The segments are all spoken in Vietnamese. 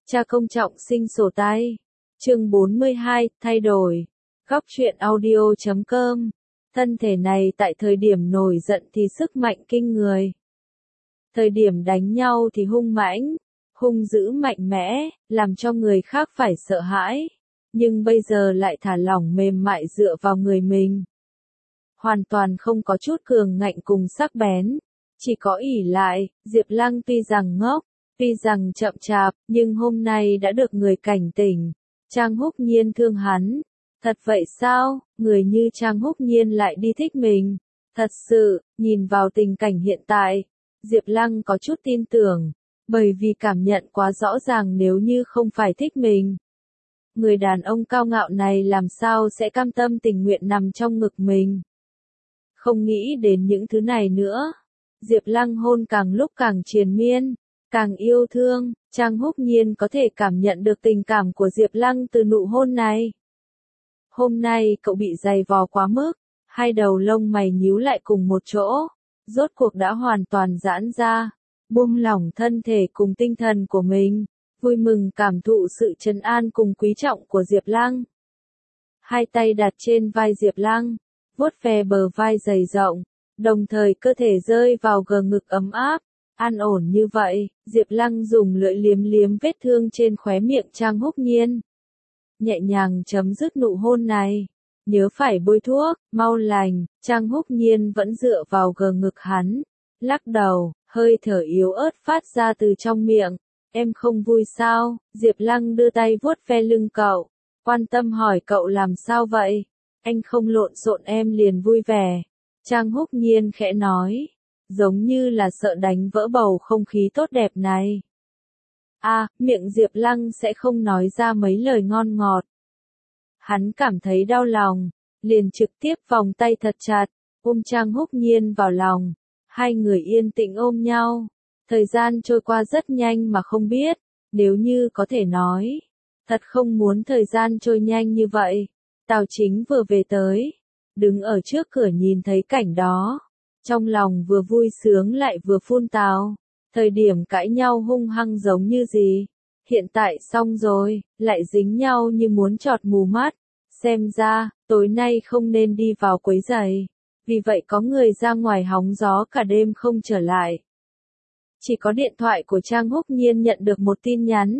Cha công trọng sinh sổ tay. Chương 42, thay đổi. Góc truyện audio.com. Thân thể này tại thời điểm nổi giận thì sức mạnh kinh người. Thời điểm đánh nhau thì hung mãnh, hung dữ mạnh mẽ, làm cho người khác phải sợ hãi. Nhưng bây giờ lại thả lỏng mềm mại dựa vào người mình. Hoàn toàn không có chút cường ngạnh cùng sắc bén. Chỉ có ỷ lại, Diệp Lăng tuy rằng ngốc, tuy rằng chậm chạp, nhưng hôm nay đã được người cảnh tỉnh. Trang Húc Nhiên thương hắn. Thật vậy sao, người như Trang Húc Nhiên lại đi thích mình? Thật sự, nhìn vào tình cảnh hiện tại, Diệp Lăng có chút tin tưởng, bởi vì cảm nhận quá rõ ràng nếu như không phải thích mình. Người đàn ông cao ngạo này làm sao sẽ cam tâm tình nguyện nằm trong ngực mình? Không nghĩ đến những thứ này nữa. Diệp Lăng hôn càng lúc càng triền miên, càng yêu thương, Trang Húc Nhiên có thể cảm nhận được tình cảm của Diệp Lăng từ nụ hôn này. Hôm nay cậu bị dày vò quá mức, hai đầu lông mày nhíu lại cùng một chỗ, rốt cuộc đã hoàn toàn giãn ra, buông lỏng thân thể cùng tinh thần của mình, vui mừng cảm thụ sự trấn an cùng quý trọng của Diệp Lăng. Hai tay đặt trên vai Diệp Lăng, vuốt ve bờ vai dày rộng, đồng thời cơ thể rơi vào gờ ngực ấm áp, an ổn như vậy, Diệp Lăng dùng lưỡi liếm liếm vết thương trên khóe miệng Trang Húc Nhiên. Nhẹ nhàng chấm dứt nụ hôn này. Nhớ phải bôi thuốc, mau lành, Trang Húc Nhiên vẫn dựa vào gờ ngực hắn. Lắc đầu, hơi thở yếu ớt phát ra từ trong miệng. Em không vui sao? Diệp Lăng đưa tay vuốt ve lưng cậu. Quan tâm hỏi cậu làm sao vậy? Anh không lộn xộn em liền vui vẻ. Trang Húc Nhiên khẽ nói. Giống như là sợ đánh vỡ bầu không khí tốt đẹp này. Miệng Diệp Lăng sẽ không nói ra mấy lời ngon ngọt. Hắn cảm thấy đau lòng, liền trực tiếp vòng tay thật chặt, ôm Trang Húc Nhiên vào lòng. Hai người yên tĩnh ôm nhau. Thời gian trôi qua rất nhanh mà không biết, nếu như có thể nói. Thật không muốn thời gian trôi nhanh như vậy. Tào Chính vừa về tới, đứng ở trước cửa nhìn thấy cảnh đó. Trong lòng vừa vui sướng lại vừa phun tào. Thời điểm cãi nhau hung hăng giống như gì. Hiện tại xong rồi, lại dính nhau như muốn chọt mù mắt. Xem ra, tối nay không nên đi vào quấy rầy. Vì vậy có người ra ngoài hóng gió cả đêm không trở lại. Chỉ có điện thoại của Trang Húc Nhiên nhận được một tin nhắn.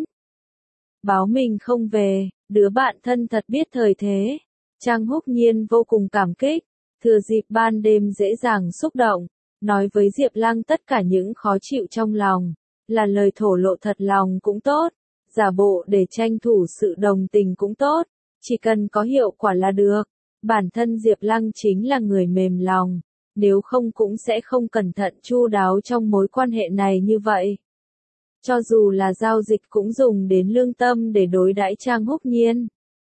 Báo mình không về, đứa bạn thân thật biết thời thế. Trang Húc Nhiên vô cùng cảm kích. Thừa dịp ban đêm dễ dàng xúc động. Nói với Diệp Lăng tất cả những khó chịu trong lòng. Là lời thổ lộ thật lòng cũng tốt. Giả bộ để tranh thủ sự đồng tình cũng tốt. Chỉ cần có hiệu quả là được. Bản thân Diệp Lăng chính là người mềm lòng. Nếu không cũng sẽ không cẩn thận chu đáo trong mối quan hệ này như vậy. Cho dù là giao dịch cũng dùng đến lương tâm để đối đãi Trang Húc Nhiên.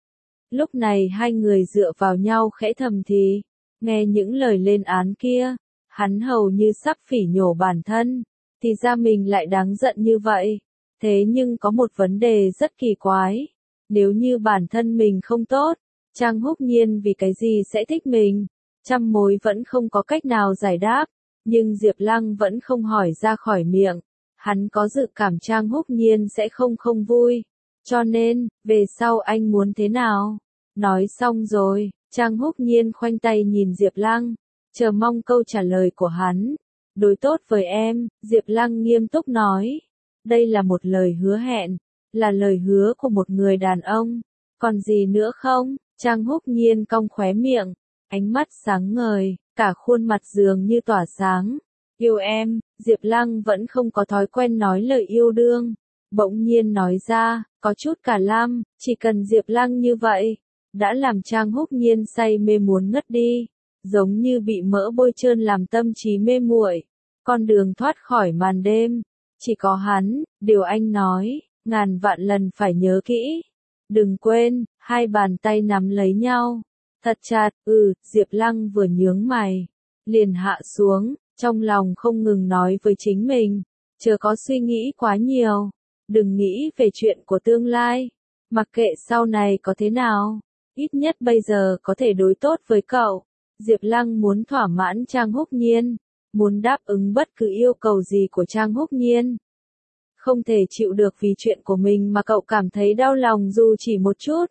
Lúc này hai người dựa vào nhau khẽ thầm thì. Nghe những lời lên án kia. Hắn hầu như sắp phỉ nhổ bản thân. Thì ra mình lại đáng giận như vậy. Thế nhưng có một vấn đề rất kỳ quái. Nếu như bản thân mình không tốt, Trang Húc Nhiên vì cái gì sẽ thích mình? Trăm mối vẫn không có cách nào giải đáp. Nhưng Diệp Lăng vẫn không hỏi ra khỏi miệng. Hắn có dự cảm Trang Húc Nhiên sẽ không vui. Cho nên, về sau anh muốn thế nào? Nói xong rồi, Trang Húc Nhiên khoanh tay nhìn Diệp Lăng. Chờ mong câu trả lời của hắn. Đối tốt với em, Diệp Lăng nghiêm túc nói. Đây là một lời hứa hẹn. Là lời hứa của một người đàn ông. Còn gì nữa không? Trang Húc Nhiên cong khóe miệng. Ánh mắt sáng ngời, cả khuôn mặt dường như tỏa sáng. Yêu em, Diệp Lăng vẫn không có thói quen nói lời yêu đương. Bỗng nhiên nói ra, có chút cả lăm, chỉ cần Diệp Lăng như vậy. Đã làm Trang Húc Nhiên say mê muốn ngất đi. Giống như bị mỡ bôi trơn làm tâm trí mê muội. Con đường thoát khỏi màn đêm. Chỉ có hắn, điều anh nói, ngàn vạn lần phải nhớ kỹ. Đừng quên, hai bàn tay nắm lấy nhau. Thật chặt, Diệp Lăng vừa nhướng mày. Liền hạ xuống, trong lòng không ngừng nói với chính mình. Chớ có suy nghĩ quá nhiều. Đừng nghĩ về chuyện của tương lai. Mặc kệ sau này có thế nào. Ít nhất bây giờ có thể đối tốt với cậu. Diệp Lăng muốn thỏa mãn Trang Húc Nhiên. Muốn đáp ứng bất cứ yêu cầu gì của Trang Húc Nhiên. Không thể chịu được vì chuyện của mình mà cậu cảm thấy đau lòng dù chỉ một chút.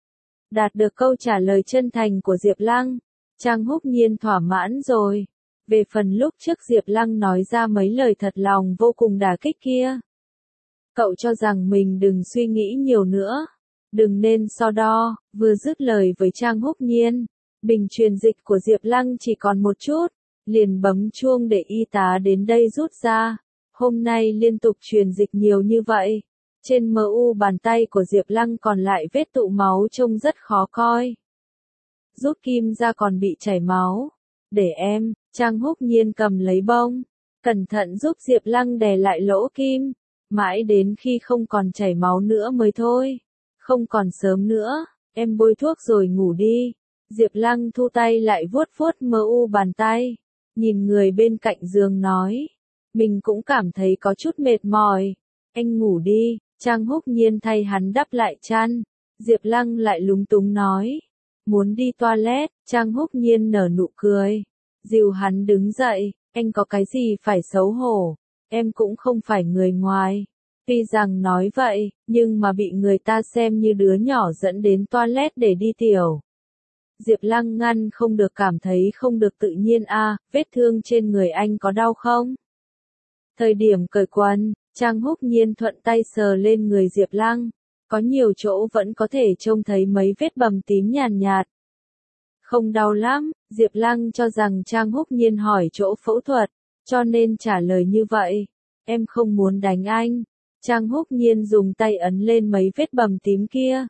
Đạt được câu trả lời chân thành của Diệp Lăng, Trang Húc Nhiên thỏa mãn rồi. Về phần lúc trước Diệp Lăng nói ra mấy lời thật lòng vô cùng đả kích kia, cậu cho rằng mình đừng suy nghĩ nhiều nữa, đừng nên so đo. Vừa dứt lời với Trang Húc Nhiên, bình truyền dịch của Diệp Lăng chỉ còn một chút, liền bấm chuông để y tá đến đây rút ra. Hôm nay liên tục truyền dịch nhiều như vậy, trên mu bàn tay của Diệp Lăng còn lại vết tụ máu trông rất khó coi. Rút kim ra còn bị chảy máu. Để em, Trang Húc Nhiên cầm lấy bông, cẩn thận giúp Diệp Lăng đè lại lỗ kim, mãi đến khi không còn chảy máu nữa mới thôi. Không còn sớm nữa, em bôi thuốc rồi ngủ đi. Diệp Lăng thu tay lại vuốt vuốt mu bàn tay, nhìn người bên cạnh giường nói. Mình cũng cảm thấy có chút mệt mỏi. Anh ngủ đi. Trang Húc Nhiên thay hắn đắp lại chăn. Diệp Lăng lại lúng túng nói. Muốn đi toilet. Trang Húc Nhiên nở nụ cười, dìu hắn đứng dậy. Anh có cái gì phải xấu hổ. Em cũng không phải người ngoài. Tuy rằng nói vậy, nhưng mà bị người ta xem như đứa nhỏ dẫn đến toilet để đi tiểu. Diệp Lăng ngăn không được cảm thấy không được tự nhiên a. Vết thương trên người anh có đau không? Thời điểm cởi quần, Trang Húc Nhiên thuận tay sờ lên người Diệp Lăng, có nhiều chỗ vẫn có thể trông thấy mấy vết bầm tím nhàn nhạt. Không đau lắm. Diệp Lăng cho rằng Trang Húc Nhiên hỏi chỗ phẫu thuật, cho nên trả lời như vậy. Em không muốn đánh anh. Trang Húc Nhiên dùng tay ấn lên mấy vết bầm tím kia.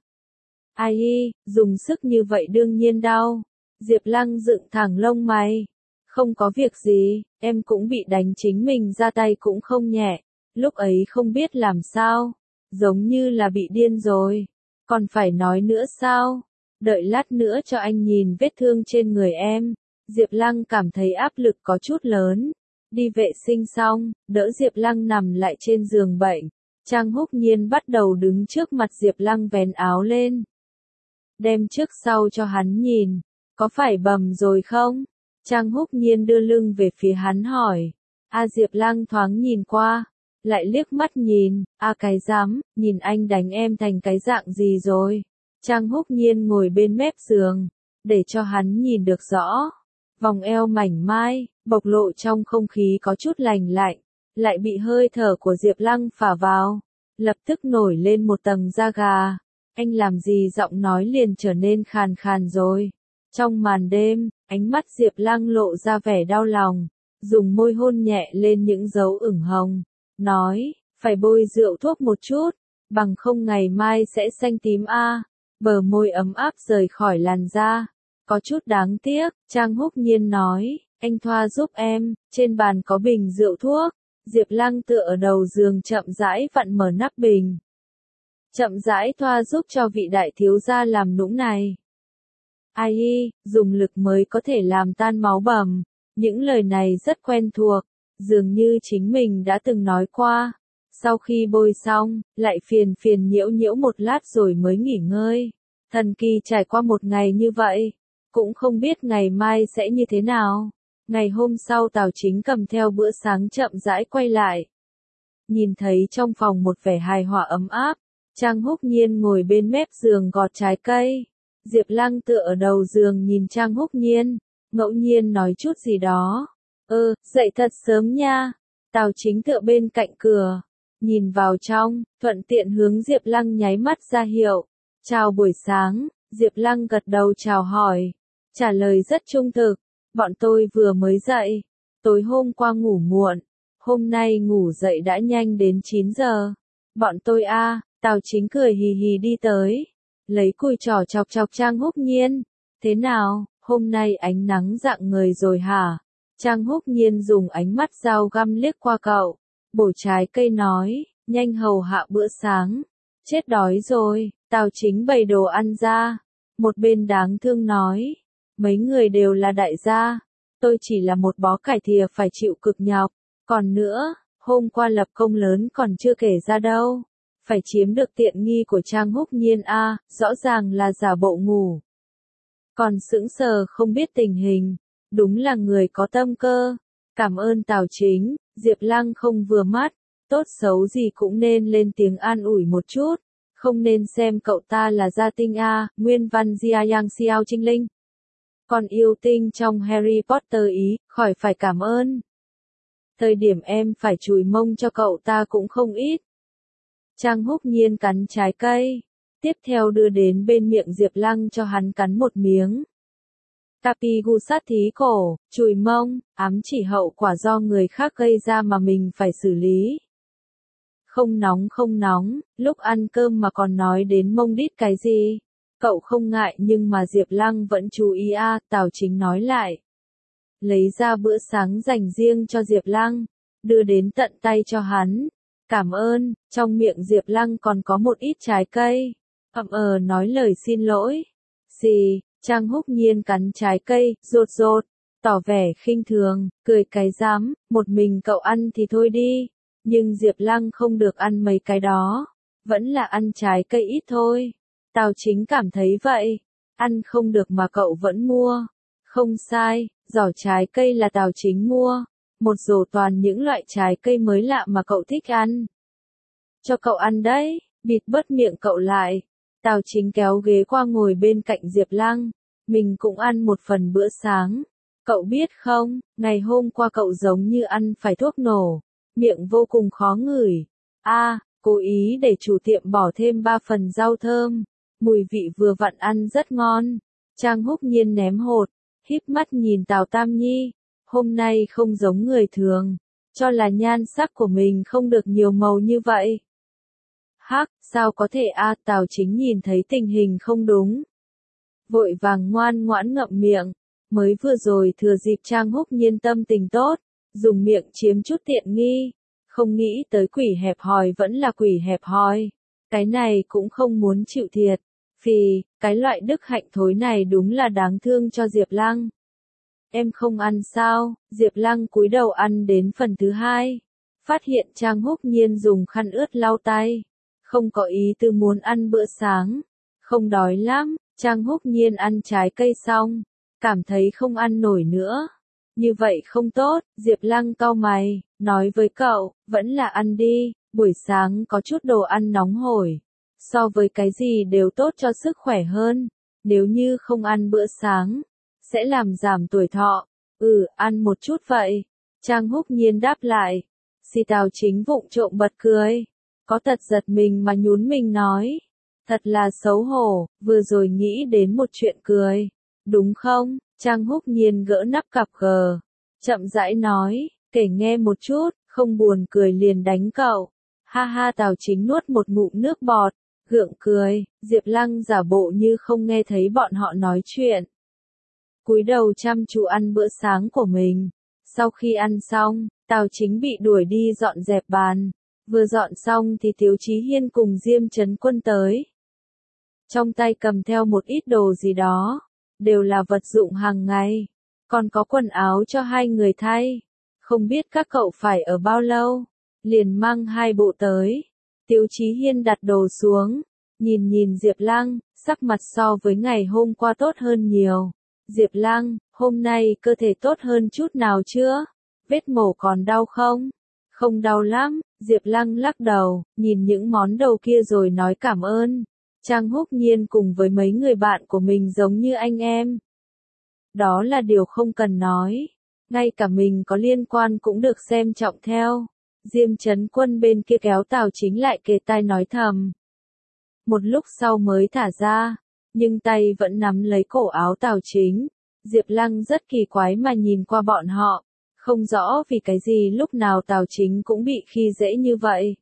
Ai y, dùng sức như vậy đương nhiên đau. Diệp Lăng dựng thẳng lông mày. Không có việc gì, em cũng bị đánh chính mình ra tay cũng không nhẹ. Lúc ấy không biết làm sao, giống như là bị điên rồi. Còn phải nói nữa sao? Đợi lát nữa cho anh nhìn vết thương trên người em. Diệp Lăng cảm thấy áp lực có chút lớn. Đi vệ sinh xong, đỡ Diệp Lăng nằm lại trên giường bệnh. Trang Húc Nhiên bắt đầu đứng trước mặt Diệp Lăng vén áo lên. Đem trước sau cho hắn nhìn. Có phải bầm rồi không? Trang Húc Nhiên đưa lưng về phía hắn hỏi. Diệp Lăng thoáng nhìn qua, lại liếc mắt nhìn. Cái dám, nhìn anh đánh em thành cái dạng gì rồi? Trang Húc Nhiên ngồi bên mép giường, để cho hắn nhìn được rõ. Vòng eo mảnh mai, bộc lộ trong không khí có chút lành lạnh, lại bị hơi thở của Diệp Lăng phả vào, lập tức nổi lên một tầng da gà. Anh làm gì giọng nói liền trở nên khàn khàn rồi. Trong màn đêm, ánh mắt Diệp Lăng lộ ra vẻ đau lòng, dùng môi hôn nhẹ lên những dấu ửng hồng, nói, phải bôi rượu thuốc một chút, bằng không ngày mai sẽ xanh tím a. Bờ môi ấm áp rời khỏi làn da, có chút đáng tiếc. Trang Húc Nhiên nói, anh thoa giúp em, trên bàn có bình rượu thuốc. Diệp Lăng tựa ở đầu giường chậm rãi vặn mở nắp bình, chậm rãi thoa giúp cho vị đại thiếu gia làm nũng này. Ai y, dùng lực mới có thể làm tan máu bầm. Những lời này rất quen thuộc, dường như chính mình đã từng nói qua. Sau khi bôi xong, lại phiền phiền nhiễu nhiễu một lát rồi mới nghỉ ngơi. Thần kỳ trải qua một ngày như vậy, cũng không biết ngày mai sẽ như thế nào. Ngày hôm sau Tào Chính cầm theo bữa sáng chậm rãi quay lại. Nhìn thấy trong phòng một vẻ hài hòa ấm áp, Trang Húc Nhiên ngồi bên mép giường gọt trái cây. Diệp Lăng tựa ở đầu giường nhìn Trang Húc Nhiên, ngẫu nhiên nói chút gì đó. Dậy thật sớm nha. Tào Chính tựa bên cạnh cửa, nhìn vào trong, thuận tiện hướng Diệp Lăng nháy mắt ra hiệu. Chào buổi sáng. Diệp Lăng gật đầu chào hỏi, trả lời rất trung thực. Bọn tôi vừa mới dậy, tối hôm qua ngủ muộn, hôm nay ngủ dậy đã nhanh đến 9 giờ. Bọn tôi Tào Chính cười hì hì đi tới, lấy cùi trỏ chọc chọc Trang Húc Nhiên. Thế nào, hôm nay ánh nắng rạng ngời rồi hả? Trang Húc Nhiên dùng ánh mắt dao găm liếc qua cậu, bổ trái cây nói, nhanh hầu hạ bữa sáng. Chết đói rồi. Tào Chính bày đồ ăn ra, một bên đáng thương nói, mấy người đều là đại gia, tôi chỉ là một bó cải thìa phải chịu cực nhọc. Còn nữa, hôm qua lập công lớn còn chưa kể ra đâu, phải chiếm được tiện nghi của Trang Húc Nhiên rõ ràng là giả bộ ngủ. Còn sững sờ không biết tình hình, đúng là người có tâm cơ. Cảm ơn Tào Chính. Diệp Lăng không vừa mắt, tốt xấu gì cũng nên lên tiếng an ủi một chút, không nên xem cậu ta là gia tinh a, nguyên văn Jia Yang Xiao Trinh Linh. Còn yêu tinh trong Harry Potter ý, khỏi phải cảm ơn. Thời điểm em phải chùi mông cho cậu ta cũng không ít. Trang Húc Nhiên cắn trái cây, tiếp theo đưa đến bên miệng Diệp Lăng cho hắn cắn một miếng. Tapi gu sát thí cổ, chùi mông, ám chỉ hậu quả do người khác gây ra mà mình phải xử lý. Không nóng, lúc ăn cơm mà còn nói đến mông đít cái gì. Cậu không ngại nhưng mà Diệp Lăng vẫn chú ý Tào Chính nói lại. Lấy ra bữa sáng dành riêng cho Diệp Lăng, đưa đến tận tay cho hắn. Cảm ơn, trong miệng Diệp Lăng còn có một ít trái cây. Nói lời xin lỗi. Gì, Trang Húc Nhiên cắn trái cây, rột, tỏ vẻ khinh thường, cười cái dám, một mình cậu ăn thì thôi đi. Nhưng Diệp Lăng không được ăn mấy cái đó, vẫn là ăn trái cây ít thôi. Tào Chính cảm thấy vậy, ăn không được mà cậu vẫn mua. Không sai, giỏ trái cây là Tào Chính mua, một rổ toàn những loại trái cây mới lạ mà cậu thích ăn. Cho cậu ăn đấy, bịt bớt miệng cậu lại. Tào Chính kéo ghế qua ngồi bên cạnh Diệp Lăng, mình cũng ăn một phần bữa sáng. Cậu biết không, ngày hôm qua cậu giống như ăn phải thuốc nổ, miệng vô cùng khó ngửi. Cố ý để chủ tiệm bỏ thêm 3 phần rau thơm, mùi vị vừa vặn ăn rất ngon. Trang Húc Nhiên ném hột, híp mắt nhìn Tào Tam Nhi, hôm nay không giống người thường, cho là nhan sắc của mình không được nhiều màu như vậy. Sao có thể Tào Chính nhìn thấy tình hình không đúng. Vội vàng ngoan ngoãn ngậm miệng, mới vừa rồi thừa dịp Trang Húc Nhiên tâm tình tốt, dùng miệng chiếm chút tiện nghi, không nghĩ tới quỷ hẹp hòi vẫn là quỷ hẹp hòi. Cái này cũng không muốn chịu thiệt, cái loại đức hạnh thối này đúng là đáng thương cho Diệp Lăng. Em không ăn sao? Diệp Lăng cúi đầu ăn đến phần thứ 2, phát hiện Trang Húc Nhiên dùng khăn ướt lau tay, không có ý tư muốn ăn bữa sáng, không đói lắm. Trang Húc Nhiên ăn trái cây xong, cảm thấy không ăn nổi nữa. Như vậy không tốt, Diệp Lăng cau mày, nói với cậu, vẫn là ăn đi, buổi sáng có chút đồ ăn nóng hổi, so với cái gì đều tốt cho sức khỏe hơn, nếu như không ăn bữa sáng, sẽ làm giảm tuổi thọ. Ăn một chút vậy. Trang Húc Nhiên đáp lại. Tào Chính vụng trộm bật cười, có tật giật mình mà nhún mình nói. Thật là xấu hổ, vừa rồi nghĩ đến một chuyện cười. Đúng không? Trang Húc Nhiên gỡ nắp cặp gờ, chậm rãi nói, kể nghe một chút, không buồn cười liền đánh cậu. Tào Chính nuốt một ngụm nước bọt, gượng cười. Diệp Lăng giả bộ như không nghe thấy bọn họ nói chuyện, cúi đầu chăm chú ăn bữa sáng của mình. Sau khi ăn xong, Tào Chính bị đuổi đi dọn dẹp bàn. Vừa dọn xong thì Tiếu Chí Hiên cùng Diêm Trấn Quân tới. Trong tay cầm theo một ít đồ gì đó, đều là vật dụng hàng ngày, còn có quần áo cho hai người thay. Không biết các cậu phải ở bao lâu, liền mang 2 bộ tới. Tiếu Chí Hiên đặt đồ xuống, nhìn Diệp Lăng, sắc mặt so với ngày hôm qua tốt hơn nhiều. Diệp Lăng, hôm nay cơ thể tốt hơn chút nào chưa? Vết mổ còn đau không? Không đau lắm. Diệp Lăng lắc đầu, nhìn những món đồ kia rồi nói cảm ơn. Trang Húc Nhiên cùng với mấy người bạn của mình giống như anh em. Đó là điều không cần nói. Ngay cả mình có liên quan cũng được xem trọng theo. Diêm Trấn Quân bên kia kéo Tào Chính lại kề tai nói thầm. Một lúc sau mới thả ra, nhưng tay vẫn nắm lấy cổ áo Tào Chính. Diệp Lăng rất kỳ quái mà nhìn qua bọn họ, không rõ vì cái gì lúc nào Tào Chính cũng bị khi dễ như vậy.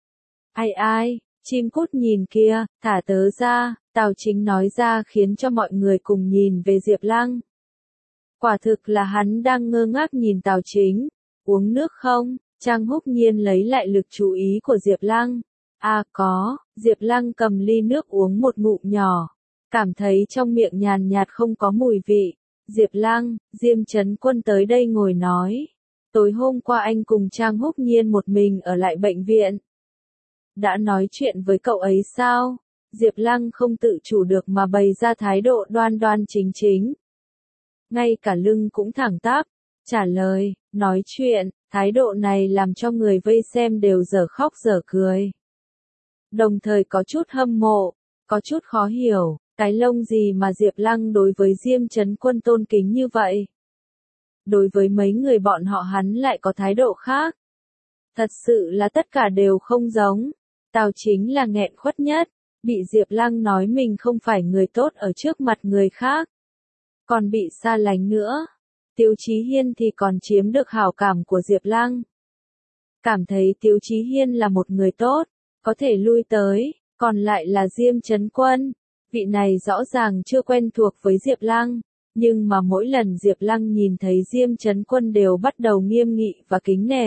Ai, chim cút nhìn kia, thả tớ ra, Tào Chính nói ra khiến cho mọi người cùng nhìn về Diệp Lăng. Quả thực là hắn đang ngơ ngác nhìn Tào Chính. Uống nước không? Trang Húc Nhiên lấy lại lực chú ý của Diệp Lăng. Có. Diệp Lăng cầm ly nước uống một ngụm nhỏ, cảm thấy trong miệng nhàn nhạt không có mùi vị. Diệp Lăng, Diêm Trấn Quân tới đây ngồi nói. Tối hôm qua anh cùng Trang Húc Nhiên một mình ở lại bệnh viện. Đã nói chuyện với cậu ấy sao? Diệp Lăng không tự chủ được mà bày ra thái độ đoan đoan chính chính. Ngay cả lưng cũng thẳng tắp, trả lời, nói chuyện, thái độ này làm cho người vây xem đều dở khóc dở cười. Đồng thời có chút hâm mộ, có chút khó hiểu, cái lông gì mà Diệp Lăng đối với Diêm Chấn Quân tôn kính như vậy. Đối với mấy người bọn họ hắn lại có thái độ khác. Thật sự là tất cả đều không giống. Tào Chính là nghẹn khuất nhất, bị Diệp Lăng nói mình không phải người tốt ở trước mặt người khác. Còn bị xa lánh nữa. Tiếu Chí Hiên thì còn chiếm được hảo cảm của Diệp Lăng. Cảm thấy Tiếu Chí Hiên là một người tốt, có thể lui tới, còn lại là Diêm Chấn Quân. Vị này rõ ràng chưa quen thuộc với Diệp Lăng, nhưng mà mỗi lần Diệp Lăng nhìn thấy Diêm Chấn Quân đều bắt đầu nghiêm nghị và kính nể.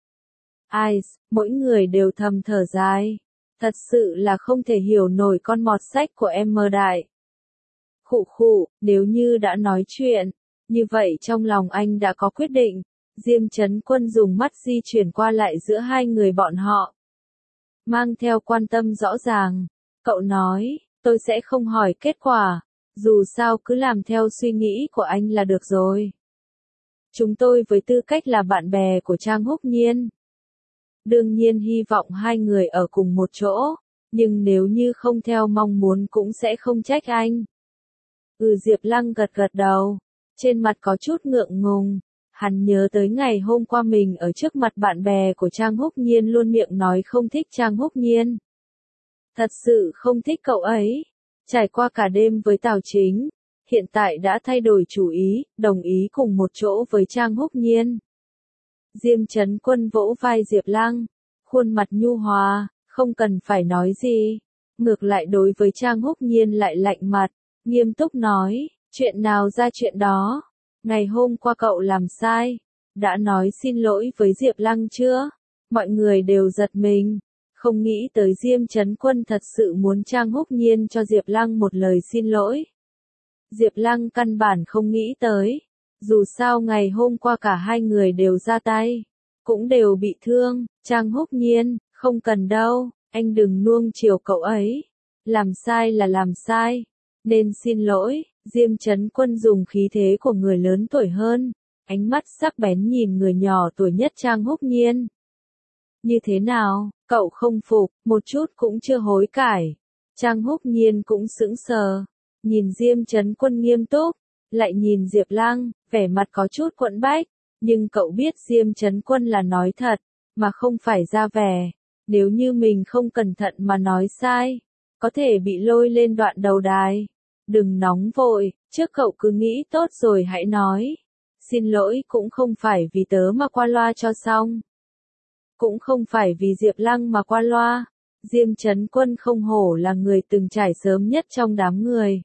Ai, mỗi người đều thầm thở dài. Thật sự là không thể hiểu nổi con mọt sách của em mơ đại. Khụ khụ, nếu như đã nói chuyện, như vậy trong lòng anh đã có quyết định. Diêm Chấn Quân dùng mắt di chuyển qua lại giữa hai người bọn họ. Mang theo quan tâm rõ ràng, cậu nói, tôi sẽ không hỏi kết quả, dù sao cứ làm theo suy nghĩ của anh là được rồi. Chúng tôi với tư cách là bạn bè của Trang Húc Nhiên. Đương nhiên hy vọng hai người ở cùng một chỗ, nhưng nếu như không theo mong muốn cũng sẽ không trách anh. Diệp Lăng gật gật đầu, trên mặt có chút ngượng ngùng. Hắn nhớ tới ngày hôm qua mình ở trước mặt bạn bè của Trang Húc Nhiên luôn miệng nói không thích Trang Húc Nhiên. Thật sự không thích cậu ấy. Trải qua cả đêm với Tào Chính, hiện tại đã thay đổi chủ ý, đồng ý cùng một chỗ với Trang Húc Nhiên. Diêm Chấn Quân vỗ vai Diệp Lăng, khuôn mặt nhu hòa, không cần phải nói gì. Ngược lại đối với Trang Húc Nhiên lại lạnh mặt, nghiêm túc nói, chuyện nào ra chuyện đó. Ngày hôm qua cậu làm sai, đã nói xin lỗi với Diệp Lăng chưa? Mọi người đều giật mình, không nghĩ tới Diêm Chấn Quân thật sự muốn Trang Húc Nhiên cho Diệp Lăng một lời xin lỗi. Diệp Lăng căn bản không nghĩ tới, dù sao ngày hôm qua cả hai người đều ra tay, cũng đều bị thương. Trang Húc Nhiên, không cần đâu, anh đừng nuông chiều cậu ấy, làm sai là làm sai, nên xin lỗi. Diêm Chấn Quân dùng khí thế của người lớn tuổi hơn, ánh mắt sắc bén nhìn người nhỏ tuổi nhất Trang Húc Nhiên. Như thế nào, cậu không phục, một chút cũng chưa hối cải. Trang Húc Nhiên cũng sững sờ, nhìn Diêm Chấn Quân nghiêm túc, lại nhìn Diệp Lăng, vẻ mặt có chút quẫn bách, nhưng cậu biết Diêm Chấn Quân là nói thật, mà không phải ra vẻ. Nếu như mình không cẩn thận mà nói sai, có thể bị lôi lên đoạn đầu đài. Đừng nóng vội, trước cậu cứ nghĩ tốt rồi hãy nói. Xin lỗi cũng không phải vì tớ mà qua loa cho xong. Cũng không phải vì Diệp Lăng mà qua loa. Diêm Chấn Quân không hổ là người từng trải sớm nhất trong đám người.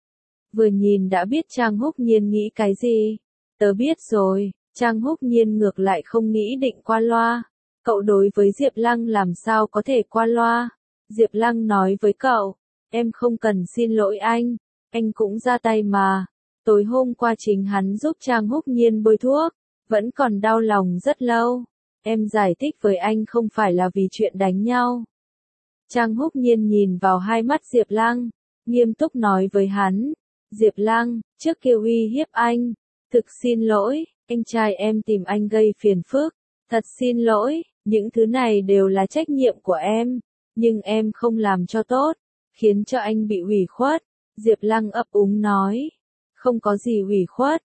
Vừa nhìn đã biết Trang Húc Nhiên nghĩ cái gì. Tớ biết rồi, Trang Húc Nhiên ngược lại không nghĩ định qua loa. Cậu đối với Diệp Lăng làm sao có thể qua loa. Diệp Lăng nói với cậu, em không cần xin lỗi anh cũng ra tay mà. Tối hôm qua chính hắn giúp Trang Húc Nhiên bôi thuốc, vẫn còn đau lòng rất lâu. Em giải thích với anh không phải là vì chuyện đánh nhau. Trang Húc Nhiên nhìn vào hai mắt Diệp Lăng, nghiêm túc nói với hắn. Diệp Lăng, trước kia uy hiếp anh, thực xin lỗi, anh trai em tìm anh gây phiền phức, thật xin lỗi, những thứ này đều là trách nhiệm của em, nhưng em không làm cho tốt, khiến cho anh bị hủy khuất. Diệp Lăng ấp úng nói, không có gì hủy khuất,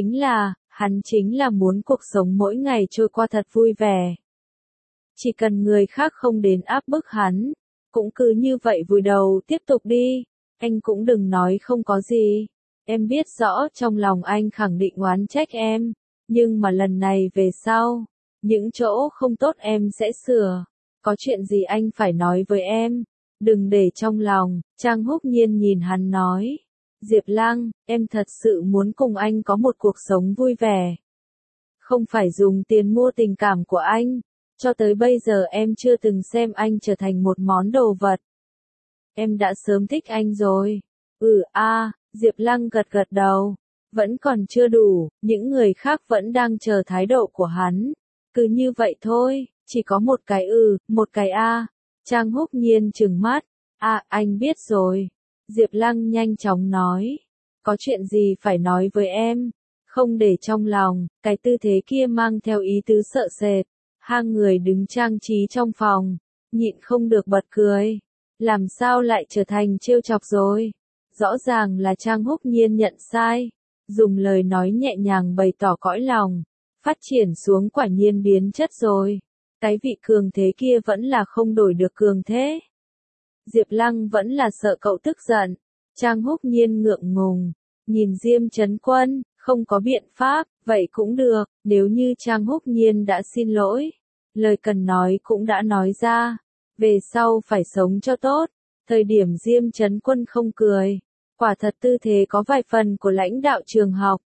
hắn chính là muốn cuộc sống mỗi ngày trôi qua thật vui vẻ. Chỉ cần người khác không đến áp bức hắn, cũng cứ như vậy vùi đầu tiếp tục đi, anh cũng đừng nói không có gì. Em biết rõ trong lòng anh khẳng định oán trách em, nhưng mà lần này về sau, những chỗ không tốt em sẽ sửa, có chuyện gì anh phải nói với em. Đừng để trong lòng. Trang Húc Nhiên nhìn hắn nói. Diệp Lăng, em thật sự muốn cùng anh có một cuộc sống vui vẻ. Không phải dùng tiền mua tình cảm của anh. Cho tới bây giờ em chưa từng xem anh trở thành một món đồ vật. Em đã sớm thích anh rồi. Diệp Lăng gật gật đầu. Vẫn còn chưa đủ, những người khác vẫn đang chờ thái độ của hắn. Cứ như vậy thôi, chỉ có một cái một cái Trang Húc Nhiên trừng mắt. Anh biết rồi. Diệp Lăng nhanh chóng nói. Có chuyện gì phải nói với em? không để trong lòng, cái tư thế kia mang theo ý tứ sợ sệt. Hai người đứng trang trí trong phòng, nhịn không được bật cười. Làm sao lại trở thành trêu chọc rồi? Rõ ràng là Trang Húc Nhiên nhận sai, dùng lời nói nhẹ nhàng bày tỏ cõi lòng, phát triển xuống quả nhiên biến chất rồi. Cái vị cường thế kia vẫn là không đổi được cường thế. Diệp Lăng vẫn là sợ cậu tức giận. Trang Húc Nhiên ngượng ngùng, nhìn Diêm Chấn Quân, không có biện pháp, vậy cũng được, nếu như Trang Húc Nhiên đã xin lỗi, lời cần nói cũng đã nói ra, về sau phải sống cho tốt. Thời điểm Diêm Chấn Quân không cười, quả thật tư thế có vài phần của lãnh đạo trường học.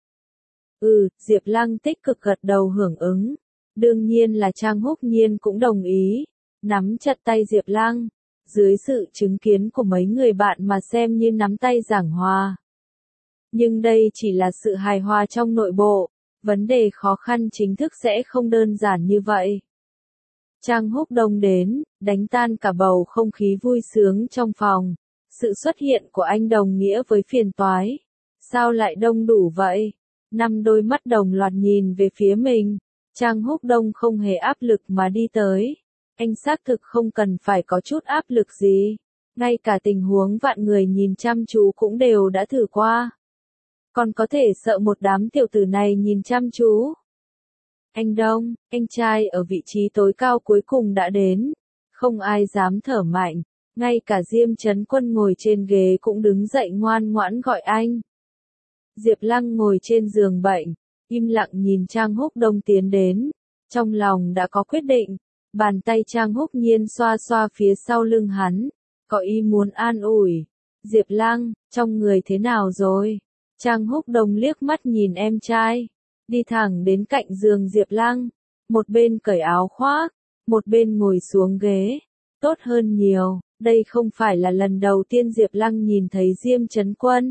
Diệp Lăng tích cực gật đầu hưởng ứng. Đương nhiên là Trang Húc Nhiên cũng đồng ý, nắm chặt tay Diệp Lăng, dưới sự chứng kiến của mấy người bạn mà xem như nắm tay giảng hòa. Nhưng đây chỉ là sự hài hòa trong nội bộ, vấn đề khó khăn chính thức sẽ không đơn giản như vậy. Trang Húc Đông đến, đánh tan cả bầu không khí vui sướng trong phòng. Sự xuất hiện của anh đồng nghĩa với phiền toái. Sao lại đông đủ vậy? 5 đôi mắt đồng loạt nhìn về phía mình. Trang Húc Đông không hề áp lực mà đi tới. Anh xác thực không cần phải có chút áp lực gì. Ngay cả tình huống vạn người nhìn chăm chú cũng đều đã thử qua. Còn có thể sợ một đám tiểu tử này nhìn chăm chú. Anh Đông, anh trai ở vị trí tối cao cuối cùng đã đến. Không ai dám thở mạnh. Ngay cả Diêm Chấn Quân ngồi trên ghế cũng đứng dậy ngoan ngoãn gọi anh. Diệp Lăng ngồi trên giường bệnh, im lặng nhìn Trang Húc Đông tiến đến. Trong lòng đã có quyết định. Bàn tay Trang Húc Nhiên xoa xoa phía sau lưng hắn. Có ý muốn an ủi. Diệp Lăng, trong người thế nào rồi? Trang Húc Đông liếc mắt nhìn em trai. Đi thẳng đến cạnh giường Diệp Lăng. Một bên cởi áo khoác, một bên ngồi xuống ghế. Tốt hơn nhiều, đây không phải là lần đầu tiên Diệp Lăng nhìn thấy Diêm Chấn Quân.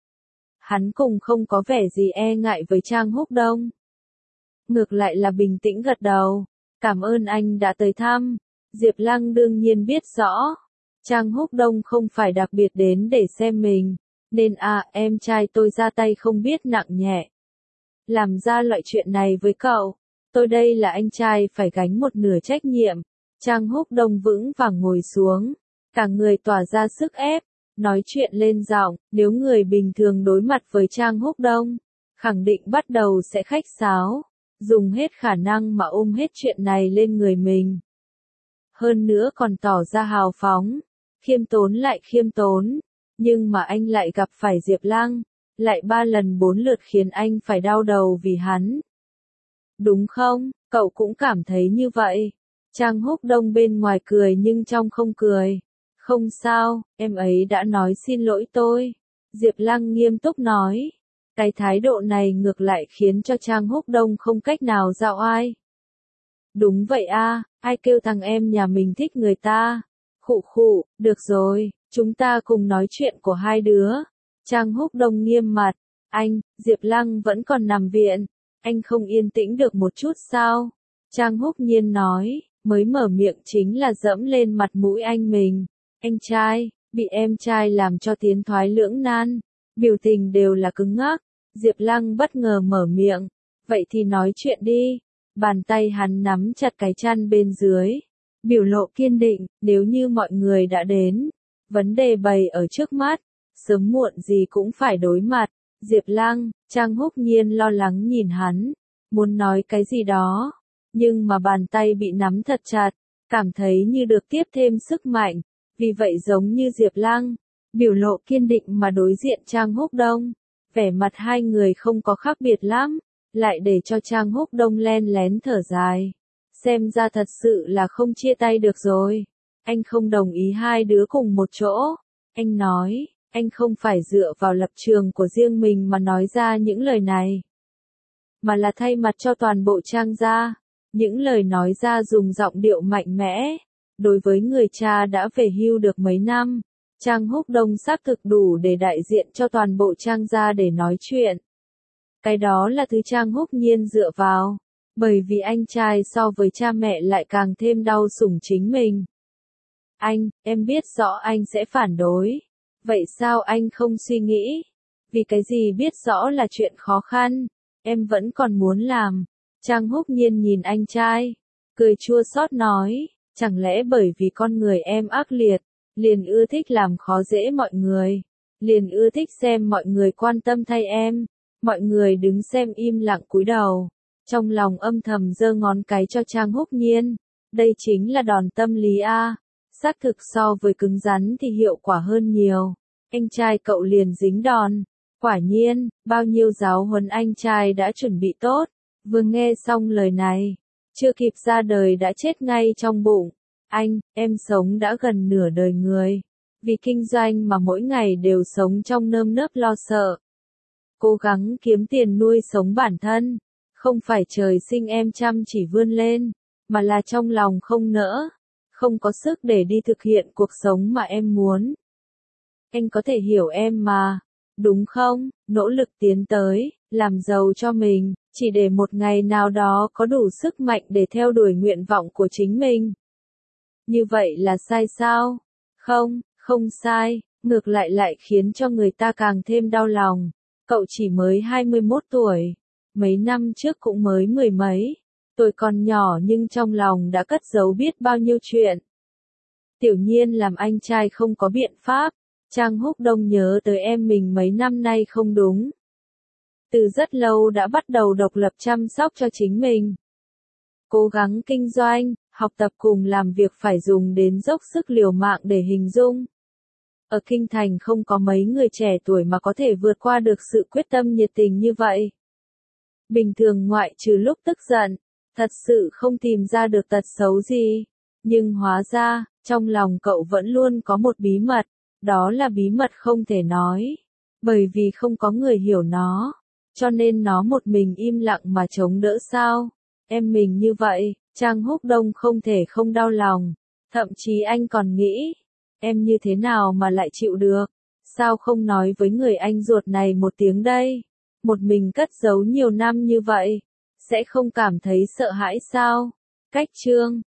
Hắn cũng không có vẻ gì e ngại với Trang Húc Đông. Ngược lại là bình tĩnh gật đầu. Cảm ơn anh đã tới thăm. Diệp Lăng đương nhiên biết rõ. Trang Húc Đông không phải đặc biệt đến để xem mình. Nên em trai tôi ra tay không biết nặng nhẹ. Làm ra loại chuyện này với cậu. Tôi đây là anh trai phải gánh một nửa trách nhiệm. Trang Húc Đông vững vàng ngồi xuống. Cả người tỏa ra sức ép. Nói chuyện lên giọng, nếu người bình thường đối mặt với Trang Húc Đông, khẳng định bắt đầu sẽ khách sáo, dùng hết khả năng mà ôm hết chuyện này lên người mình. Hơn nữa còn tỏ ra hào phóng, khiêm tốn lại khiêm tốn, nhưng mà anh lại gặp phải Diệp Lăng, lại 3 lần 4 lượt khiến anh phải đau đầu vì hắn. Đúng không, cậu cũng cảm thấy như vậy. Trang Húc Đông bên ngoài cười nhưng trong không cười. Không sao, em ấy đã nói xin lỗi tôi. Diệp Lăng nghiêm túc nói. Cái thái độ này ngược lại khiến cho Trang Húc Đông không cách nào dạo ai. Đúng vậy ai kêu thằng em nhà mình thích người ta. Khụ khụ, được rồi, chúng ta cùng nói chuyện của hai đứa. Trang Húc Đông nghiêm mặt. Anh, Diệp Lăng vẫn còn nằm viện. Anh không yên tĩnh được một chút sao? Trang Húc Nhiên nói, mới mở miệng chính là dẫm lên mặt mũi anh mình. Anh trai, bị em trai làm cho tiến thoái lưỡng nan, biểu tình đều là cứng ngắc. Diệp Lăng bất ngờ mở miệng, vậy thì nói chuyện đi. Bàn tay hắn nắm chặt cái chăn bên dưới, biểu lộ kiên định, nếu như mọi người đã đến, vấn đề bày ở trước mắt, sớm muộn gì cũng phải đối mặt. Diệp Lăng, Trang Húc Nhiên lo lắng nhìn hắn, muốn nói cái gì đó, nhưng mà bàn tay bị nắm thật chặt, cảm thấy như được tiếp thêm sức mạnh. Vì vậy giống như Diệp Lăng, biểu lộ kiên định mà đối diện Trang Húc Đông, vẻ mặt hai người không có khác biệt lắm, lại để cho Trang Húc Đông len lén thở dài. Xem ra thật sự là không chia tay được rồi. Anh không đồng ý hai đứa cùng một chỗ. Anh nói, anh không phải dựa vào lập trường của riêng mình mà nói ra những lời này, mà là thay mặt cho toàn bộ Trang gia. Những lời nói ra dùng giọng điệu mạnh mẽ. Đối với người cha đã về hưu được mấy năm, Trang Húc Đông xác thực đủ để đại diện cho toàn bộ Trang gia để nói chuyện. Cái đó là thứ Trang Húc Nhiên dựa vào, bởi vì anh trai so với cha mẹ lại càng thêm đau sủng chính mình. Anh, em biết rõ anh sẽ phản đối. Vậy sao anh không suy nghĩ? Vì cái gì biết rõ là chuyện khó khăn, em vẫn còn muốn làm. Trang Húc Nhiên nhìn anh trai, cười chua xót nói, chẳng lẽ bởi vì con người em ác liệt, liền ưa thích làm khó dễ mọi người, liền ưa thích xem mọi người quan tâm thay em, mọi người đứng xem im lặng cúi đầu. Trong lòng âm thầm giơ ngón cái cho Trang Húc Nhiên, đây chính là đòn tâm lý a. Xác thực so với cứng rắn thì hiệu quả hơn nhiều. Anh trai cậu liền dính đòn. Quả nhiên, bao nhiêu giáo huấn anh trai đã chuẩn bị tốt. Vừa nghe xong lời này, chưa kịp ra đời đã chết ngay trong bụng. Em sống đã gần nửa đời người. Vì kinh doanh mà mỗi ngày đều sống trong nơm nớp lo sợ. Cố gắng kiếm tiền nuôi sống bản thân. Không phải trời sinh em chăm chỉ vươn lên, mà là trong lòng không nỡ, không có sức để đi thực hiện cuộc sống mà em muốn. Anh có thể hiểu em mà, đúng không? Nỗ lực tiến tới, làm giàu cho mình, chỉ để một ngày nào đó có đủ sức mạnh để theo đuổi nguyện vọng của chính mình. Như vậy là sai sao? Không, không sai, ngược lại lại khiến cho người ta càng thêm đau lòng. Cậu chỉ mới 21 tuổi, mấy năm trước cũng mới mười mấy. Tôi còn nhỏ nhưng trong lòng đã cất giấu biết bao nhiêu chuyện. Tiểu Nhiên làm anh trai không có biện pháp. Trang Húc Đông nhớ tới em mình mấy năm nay không đúng. Từ rất lâu đã bắt đầu độc lập chăm sóc cho chính mình. Cố gắng kinh doanh, học tập cùng làm việc phải dùng đến dốc sức liều mạng để hình dung. Ở Kinh Thành không có mấy người trẻ tuổi mà có thể vượt qua được sự quyết tâm nhiệt tình như vậy. Bình thường ngoại trừ lúc tức giận, thật sự không tìm ra được tật xấu gì. Nhưng hóa ra, trong lòng cậu vẫn luôn có một bí mật, đó là bí mật không thể nói. Bởi vì không có người hiểu nó, cho nên nó một mình im lặng mà chống đỡ sao. Em mình như vậy, Trang Húc Đông không thể không đau lòng. Thậm chí anh còn nghĩ, em như thế nào mà lại chịu được? Sao không nói với người anh ruột này một tiếng đây? Một mình cất giấu nhiều năm như vậy, sẽ không cảm thấy sợ hãi sao? Cách chương